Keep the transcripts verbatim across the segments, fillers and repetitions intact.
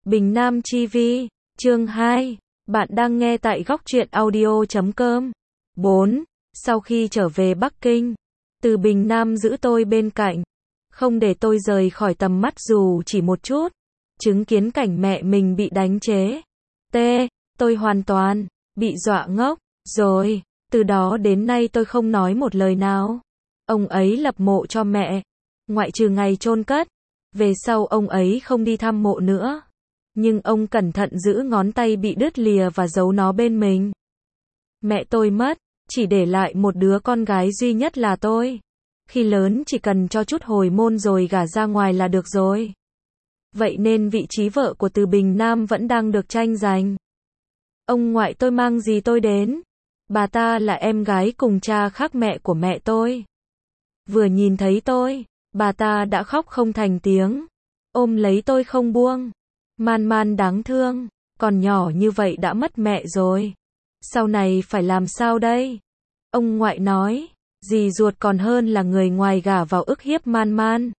Bình Nam ti vi, chương hai. Bạn đang nghe tại góc truyện audio chấm com. bốn. Sau khi trở về Bắc Kinh, Từ Bình Nam giữ tôi bên cạnh, không để tôi rời khỏi tầm mắt dù chỉ một chút. Chứng kiến cảnh mẹ mình bị đánh chế. T. Tôi hoàn toàn bị dọa ngốc rồi. Từ đó đến nay tôi không nói một lời nào. Ông ấy lập mộ cho mẹ, ngoại trừ ngày chôn cất. Về sau ông ấy không đi thăm mộ nữa. Nhưng ông cẩn thận giữ ngón tay bị đứt lìa và giấu nó bên mình. Mẹ tôi mất, chỉ để lại một đứa con gái duy nhất là tôi. Khi lớn chỉ cần cho chút hồi môn rồi gả ra ngoài là được rồi. Vậy nên vị trí vợ của Từ Bình Nam vẫn đang được tranh giành. Ông ngoại tôi mang gì tôi đến? Bà ta là em gái cùng cha khác mẹ của mẹ tôi. Vừa nhìn thấy tôi, bà ta đã khóc không thành tiếng, ôm lấy tôi không buông. Man Man đáng thương, còn nhỏ như vậy đã mất mẹ rồi. Sau này phải làm sao đây? Ông ngoại nói, dì ruột còn hơn là người ngoài gả vào ức hiếp Man Man.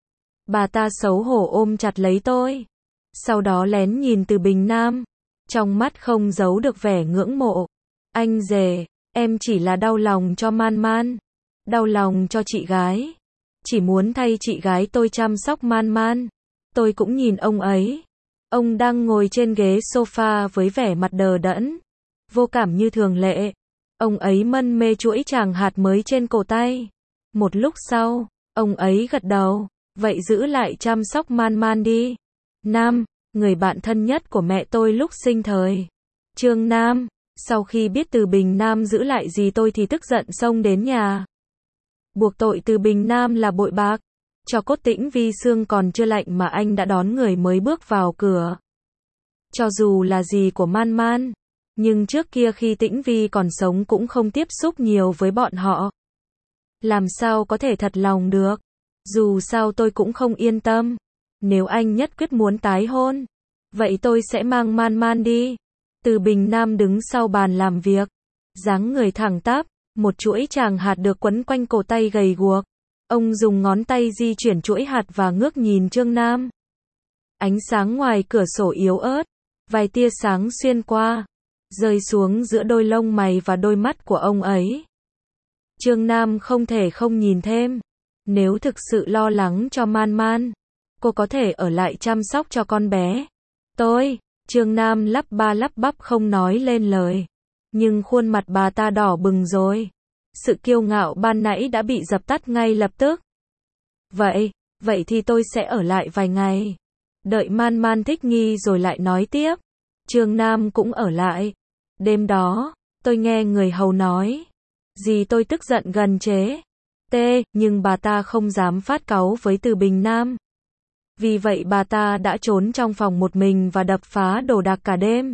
Bà ta xấu hổ ôm chặt lấy tôi. Sau đó lén nhìn Từ Bình Nam, trong mắt không giấu được vẻ ngưỡng mộ. Anh rể, em chỉ là đau lòng cho Man Man, đau lòng cho chị gái. Chỉ muốn thay chị gái tôi chăm sóc Man Man. Tôi cũng nhìn ông ấy. Ông đang ngồi trên ghế sofa với vẻ mặt đờ đẫn, vô cảm như thường lệ. Ông ấy mân mê chuỗi tràng hạt mới trên cổ tay. Một lúc sau, ông ấy gật đầu, vậy giữ lại chăm sóc Man Man đi. Nam, người bạn thân nhất của mẹ tôi lúc sinh thời. Trương Nam, sau khi biết Từ Bình Nam giữ lại gì tôi thì tức giận xông đến nhà. Buộc tội Từ Bình Nam là bội bạc. Cho cốt Tĩnh Vi xương còn chưa lạnh mà anh đã đón người mới bước vào cửa. Cho dù là gì của Man Man, nhưng trước kia khi Tĩnh Vi còn sống cũng không tiếp xúc nhiều với bọn họ. Làm sao có thể thật lòng được? Dù sao tôi cũng không yên tâm. Nếu anh nhất quyết muốn tái hôn, vậy tôi sẽ mang Man Man đi. Từ Bình Nam đứng sau bàn làm việc, dáng người thẳng tắp, một chuỗi tràng hạt được quấn quanh cổ tay gầy guộc. Ông dùng ngón tay di chuyển chuỗi hạt và ngước nhìn Trương Nam. Ánh sáng ngoài cửa sổ yếu ớt, vài tia sáng xuyên qua, rơi xuống giữa đôi lông mày và đôi mắt của ông ấy. Trương Nam không thể không nhìn thêm. Nếu thực sự lo lắng cho Man Man, cô có thể ở lại chăm sóc cho con bé. Tôi, Trương Nam lắp ba lắp bắp không nói lên lời. Nhưng khuôn mặt bà ta đỏ bừng rồi. Sự kiêu ngạo ban nãy đã bị dập tắt ngay lập tức. Vậy, vậy thì tôi sẽ ở lại vài ngày. Đợi Man Man thích nghi rồi lại nói tiếp. Trương Nam cũng ở lại. Đêm đó, tôi nghe người hầu nói. Dì tôi tức giận gần chế. T, nhưng bà ta không dám phát cáu với Từ Bình Nam. Vì vậy bà ta đã trốn trong phòng một mình và đập phá đồ đạc cả đêm.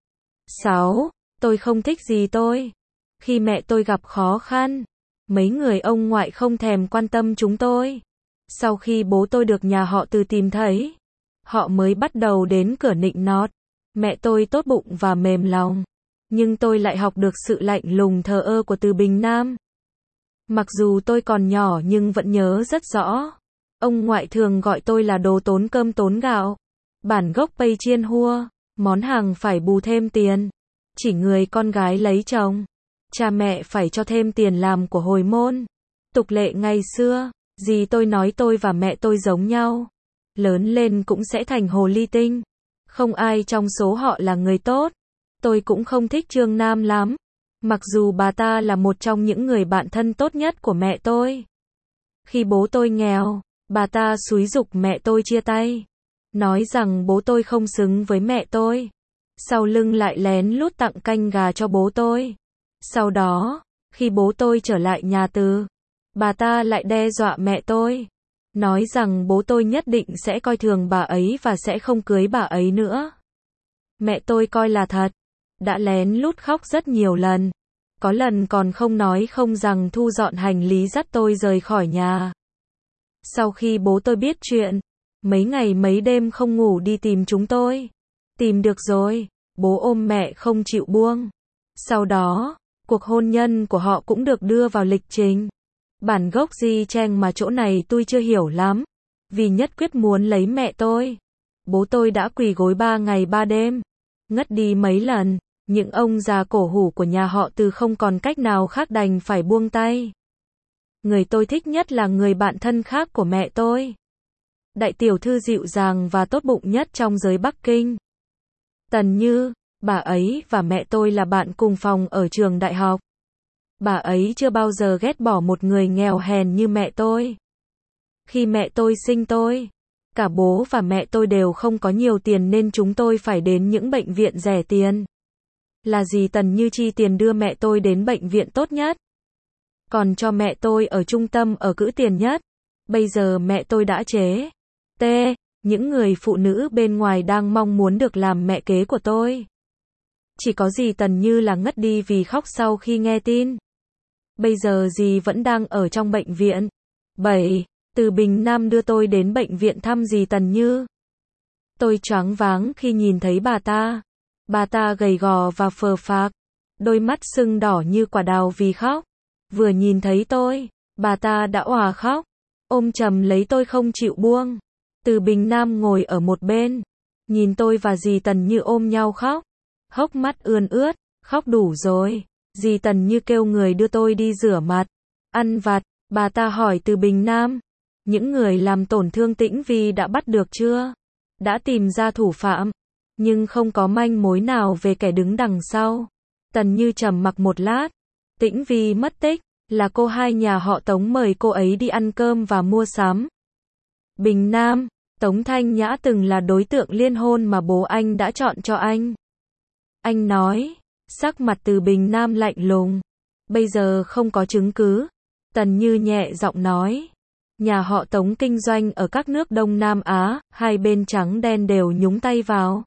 sáu. Tôi không thích dì tôi. Khi mẹ tôi gặp khó khăn, mấy người ông ngoại không thèm quan tâm chúng tôi. Sau khi bố tôi được nhà họ Từ tìm thấy, họ mới bắt đầu đến cửa nịnh nọt. Mẹ tôi tốt bụng và mềm lòng, nhưng tôi lại học được sự lạnh lùng thờ ơ của Từ Bình Nam. Mặc dù tôi còn nhỏ nhưng vẫn nhớ rất rõ. Ông ngoại thường gọi tôi là đồ tốn cơm tốn gạo. Bản gốc pây chiên hua, món hàng phải bù thêm tiền. Chỉ người con gái lấy chồng, cha mẹ phải cho thêm tiền làm của hồi môn. Tục lệ ngày xưa, dì tôi nói tôi và mẹ tôi giống nhau. Lớn lên cũng sẽ thành hồ ly tinh. Không ai trong số họ là người tốt. Tôi cũng không thích Trương Nam lắm. Mặc dù bà ta là một trong những người bạn thân tốt nhất của mẹ tôi. Khi bố tôi nghèo, bà ta xúi giục mẹ tôi chia tay. Nói rằng bố tôi không xứng với mẹ tôi. Sau lưng lại lén lút tặng canh gà cho bố tôi. Sau đó, khi bố tôi trở lại nhà Từ, bà ta lại đe dọa mẹ tôi. Nói rằng bố tôi nhất định sẽ coi thường bà ấy và sẽ không cưới bà ấy nữa. Mẹ tôi coi là thật. Đã lén lút khóc rất nhiều lần. Có lần còn không nói không rằng thu dọn hành lý dắt tôi rời khỏi nhà. Sau khi bố tôi biết chuyện, mấy ngày mấy đêm không ngủ đi tìm chúng tôi. Tìm được rồi, bố ôm mẹ không chịu buông. Sau đó, cuộc hôn nhân của họ cũng được đưa vào lịch trình. Bản gốc di cheng mà chỗ này tôi chưa hiểu lắm. Vì nhất quyết muốn lấy mẹ tôi. bố tôi đã quỳ gối ba ngày ba đêm, ngất đi mấy lần, những ông già cổ hủ của nhà họ Từ không còn cách nào khác đành phải buông tay. Người tôi thích nhất là người bạn thân khác của mẹ tôi. Đại tiểu thư dịu dàng và tốt bụng nhất trong giới Bắc Kinh. Tần Như, bà ấy và mẹ tôi là bạn cùng phòng ở trường đại học. Bà ấy chưa bao giờ ghét bỏ một người nghèo hèn như mẹ tôi. Khi mẹ tôi sinh tôi, cả bố và mẹ tôi đều không có nhiều tiền nên chúng tôi phải đến những bệnh viện rẻ tiền. Là dì Tần Như chi tiền đưa mẹ tôi đến bệnh viện tốt nhất. Còn cho mẹ tôi ở trung tâm ở cữ tiền nhất. Bây giờ mẹ tôi đã chế. T. Những người phụ nữ bên ngoài đang mong muốn được làm mẹ kế của tôi. Chỉ có dì Tần Như là ngất đi vì khóc sau khi nghe tin. Bây giờ dì vẫn đang ở trong bệnh viện. bảy. Từ Bình Nam đưa tôi đến bệnh viện thăm dì Tần Như. Tôi choáng váng khi nhìn thấy bà ta. Bà ta gầy gò và phờ phạc, đôi mắt sưng đỏ như quả đào vì khóc. Vừa nhìn thấy tôi, bà ta đã òa khóc, ôm chầm lấy tôi không chịu buông. Từ Bình Nam ngồi ở một bên, nhìn tôi và dì Tần Như ôm nhau khóc, hốc mắt ươn ướt, khóc đủ rồi. Dì Tần Như kêu người đưa tôi đi rửa mặt, ăn vặt. Bà ta hỏi Từ Bình Nam, những người làm tổn thương Tĩnh Vi đã bắt được chưa? Đã tìm ra thủ phạm, nhưng không có manh mối nào về kẻ đứng đằng sau. Tần Như trầm mặc một lát. Tĩnh Vi mất tích, là cô hai nhà họ Tống mời cô ấy đi ăn cơm và mua sắm. Bình Nam, Tống Thanh Nhã từng là đối tượng liên hôn mà bố anh đã chọn cho anh. Anh nói, sắc mặt Từ Bình Nam lạnh lùng. Bây giờ không có chứng cứ. Tần Như nhẹ giọng nói. Nhà họ Tống kinh doanh ở các nước Đông Nam Á, hai bên trắng đen đều nhúng tay vào.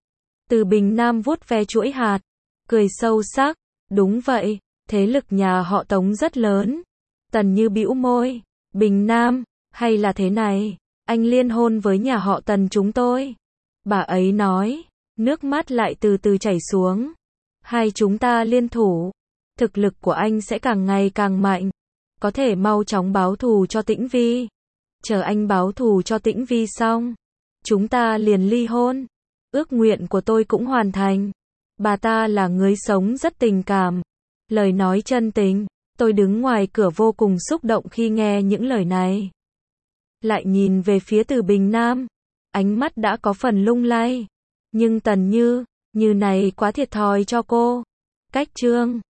Từ Bình Nam vuốt ve chuỗi hạt, cười sâu sắc. Đúng vậy, thế lực nhà họ Tống rất lớn. Tần Như bĩu môi. Bình Nam, hay là thế này, anh liên hôn với nhà họ Tần chúng tôi. Bà ấy nói, nước mắt lại từ từ chảy xuống. Hai chúng ta liên thủ, thực lực của anh sẽ càng ngày càng mạnh. Có thể mau chóng báo thù cho Tĩnh Vi. Chờ anh báo thù cho Tĩnh Vi xong, chúng ta liền ly hôn. Ước nguyện của tôi cũng hoàn thành. Bà ta là người sống rất tình cảm. Lời nói chân tình. Tôi đứng ngoài cửa vô cùng xúc động khi nghe những lời này. Lại nhìn về phía Từ Bình Nam. Ánh mắt đã có phần lung lay. Nhưng Tần Như, như này quá thiệt thòi cho cô. Cách chương